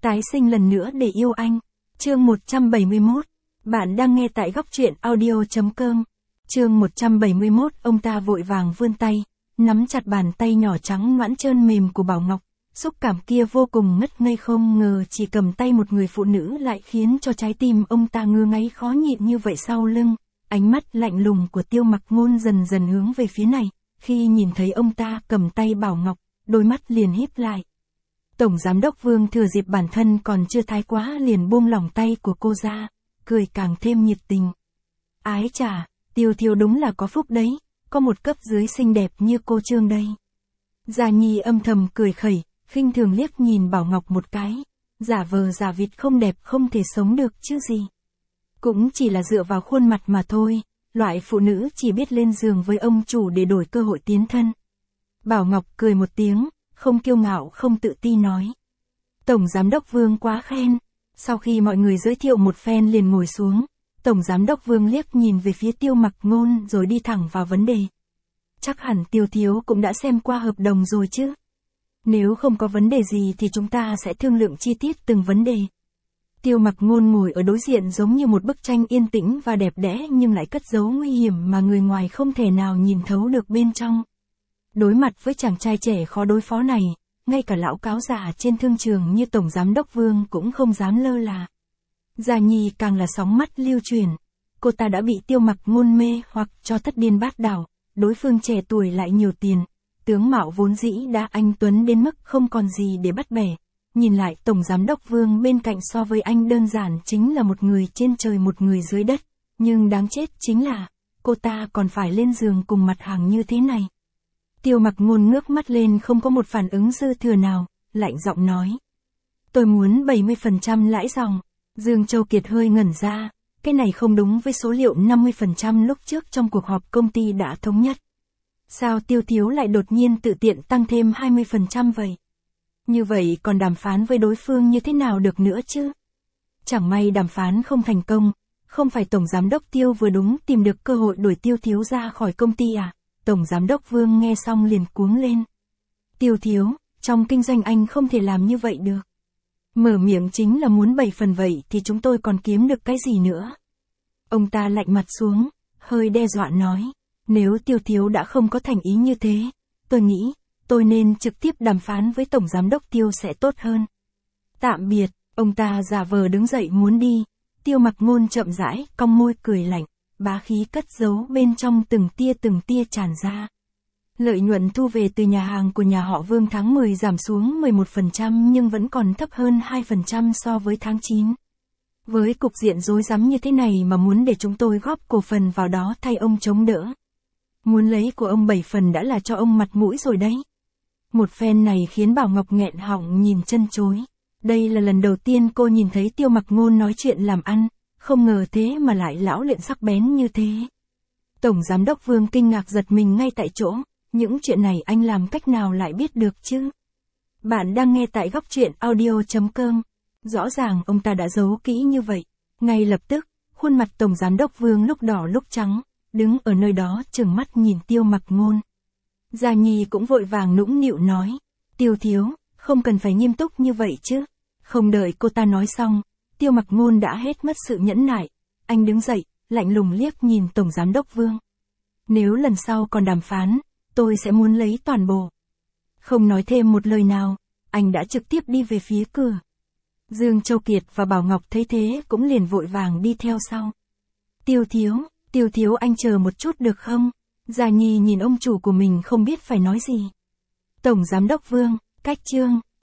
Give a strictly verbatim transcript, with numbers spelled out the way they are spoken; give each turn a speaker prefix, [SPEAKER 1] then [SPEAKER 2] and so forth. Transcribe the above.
[SPEAKER 1] Tái sinh lần nữa để yêu anh. Chương một trăm bảy mươi mốt. Bạn đang nghe tại góc truyện audio.com. Chương một trăm bảy mươi mốt. Ông ta vội vàng vươn tay, nắm chặt bàn tay nhỏ trắng nõn trơn mềm của Bảo Ngọc. Xúc cảm kia vô cùng ngất ngây, không ngờ chỉ cầm tay một người phụ nữ lại khiến cho trái tim ông ta ngứa ngáy khó nhịn như vậy. Sau lưng, ánh mắt lạnh lùng của Tiêu Mặc Ngôn dần dần hướng về phía này. Khi nhìn thấy ông ta cầm tay Bảo Ngọc, đôi mắt liền híp lại. Tổng Giám đốc Vương thừa dịp bản thân còn chưa thái quá liền buông lỏng tay của cô ra, cười càng thêm nhiệt tình. Ái chà, Tiêu Thiếu đúng là có phúc đấy, có một cấp dưới xinh đẹp như cô Trương đây. Gia Nhi âm thầm cười khẩy, khinh thường liếc nhìn Bảo Ngọc một cái, giả vờ giả vịt không đẹp không thể sống được chứ gì. Cũng chỉ là dựa vào khuôn mặt mà thôi, loại phụ nữ chỉ biết lên giường với ông chủ để đổi cơ hội tiến thân. Bảo Ngọc cười một tiếng, không kiêu ngạo không tự ti nói. Tổng Giám đốc Vương quá khen. Sau khi mọi người giới thiệu một phen liền ngồi xuống, Tổng Giám đốc Vương liếc nhìn về phía Tiêu Mặc Ngôn rồi đi thẳng vào vấn đề. Chắc hẳn Tiêu Thiếu cũng đã xem qua hợp đồng rồi chứ. Nếu không có vấn đề gì thì chúng ta sẽ thương lượng chi tiết từng vấn đề. Tiêu Mặc Ngôn ngồi ở đối diện giống như một bức tranh yên tĩnh và đẹp đẽ nhưng lại cất giấu nguy hiểm mà người ngoài không thể nào nhìn thấu được bên trong. Đối mặt với chàng trai trẻ khó đối phó này, ngay cả lão cáo già trên thương trường như Tổng Giám đốc Vương cũng không dám lơ là. Gia Nhi càng là sóng mắt lưu truyền. Cô ta đã bị Tiêu Mặc Ngôn mê hoặc cho thất điên bát đảo, đối phương trẻ tuổi lại nhiều tiền, tướng mạo vốn dĩ đã anh tuấn đến mức không còn gì để bắt bẻ. Nhìn lại Tổng Giám đốc Vương bên cạnh so với anh đơn giản chính là một người trên trời một người dưới đất, nhưng đáng chết chính là, cô ta còn phải lên giường cùng mặt hàng như thế này. Tiêu Mặc Ngôn ngước mắt lên không có một phản ứng dư thừa nào, lạnh giọng nói. Tôi muốn bảy mươi phần trăm lãi dòng. Dương Châu Kiệt hơi ngẩn ra, cái này không đúng với số liệu năm mươi phần trăm lúc trước trong cuộc họp công ty đã thống nhất. Sao Tiêu Thiếu lại đột nhiên tự tiện tăng thêm hai mươi phần trăm vậy? Như vậy còn đàm phán với đối phương như thế nào được nữa chứ? Chẳng may đàm phán không thành công, không phải Tổng Giám đốc Tiêu vừa đúng tìm được cơ hội đuổi Tiêu Thiếu ra khỏi công ty à? Tổng Giám đốc Vương nghe xong liền cuống lên. Tiêu Thiếu, trong kinh doanh anh không thể làm như vậy được. Mở miệng chính là muốn bảy phần vậy thì chúng tôi còn kiếm được cái gì nữa? Ông ta lạnh mặt xuống, hơi đe dọa nói. Nếu Tiêu Thiếu đã không có thành ý như thế, tôi nghĩ, tôi nên trực tiếp đàm phán với Tổng Giám đốc Tiêu sẽ tốt hơn. Tạm biệt, ông ta giả vờ đứng dậy muốn đi. Tiêu Mặc Ngôn chậm rãi, cong môi cười lạnh, bá khí cất giấu bên trong từng tia từng tia tràn ra. Lợi nhuận thu về từ nhà hàng của nhà họ Vương tháng mười giảm xuống mười một phần trăm nhưng vẫn còn thấp hơn hai phần trăm so với tháng chín. Với cục diện rối rắm như thế này mà muốn để chúng tôi góp cổ phần vào đó thay ông chống đỡ. Muốn lấy của ông bảy phần đã là cho ông mặt mũi rồi đấy. Một phen này khiến Bảo Ngọc nghẹn họng nhìn chân chối. Đây là lần đầu tiên cô nhìn thấy Tiêu Mặc Ngôn nói chuyện làm ăn, không ngờ thế mà lại lão luyện sắc bén như thế. Tổng Giám đốc Vương kinh ngạc giật mình ngay tại chỗ, những chuyện này anh làm cách nào lại biết được chứ? Bạn đang nghe tại góc truyện audio.com. Rõ ràng ông ta đã giấu kỹ như vậy. Ngay lập tức, khuôn mặt Tổng Giám đốc Vương lúc đỏ lúc trắng, đứng ở nơi đó trừng mắt nhìn Tiêu Mặc Ngôn. Gia Nhi cũng vội vàng nũng nịu nói. Tiêu Thiếu, không cần phải nghiêm túc như vậy chứ. Không đợi cô ta nói xong, Tiêu Mặc Ngôn đã hết mất sự nhẫn nại. Anh đứng dậy, lạnh lùng liếc nhìn Tổng Giám đốc Vương. Nếu lần sau còn đàm phán, tôi sẽ muốn lấy toàn bộ. Không nói thêm một lời nào, anh đã trực tiếp đi về phía cửa. Dương Châu Kiệt và Bảo Ngọc thấy thế cũng liền vội vàng đi theo sau. Tiêu Thiếu, Tiêu Thiếu anh chờ một chút được không? Gia Nhi nhìn ông chủ của mình không biết phải nói gì. Tổng Giám đốc Vương, cách chương.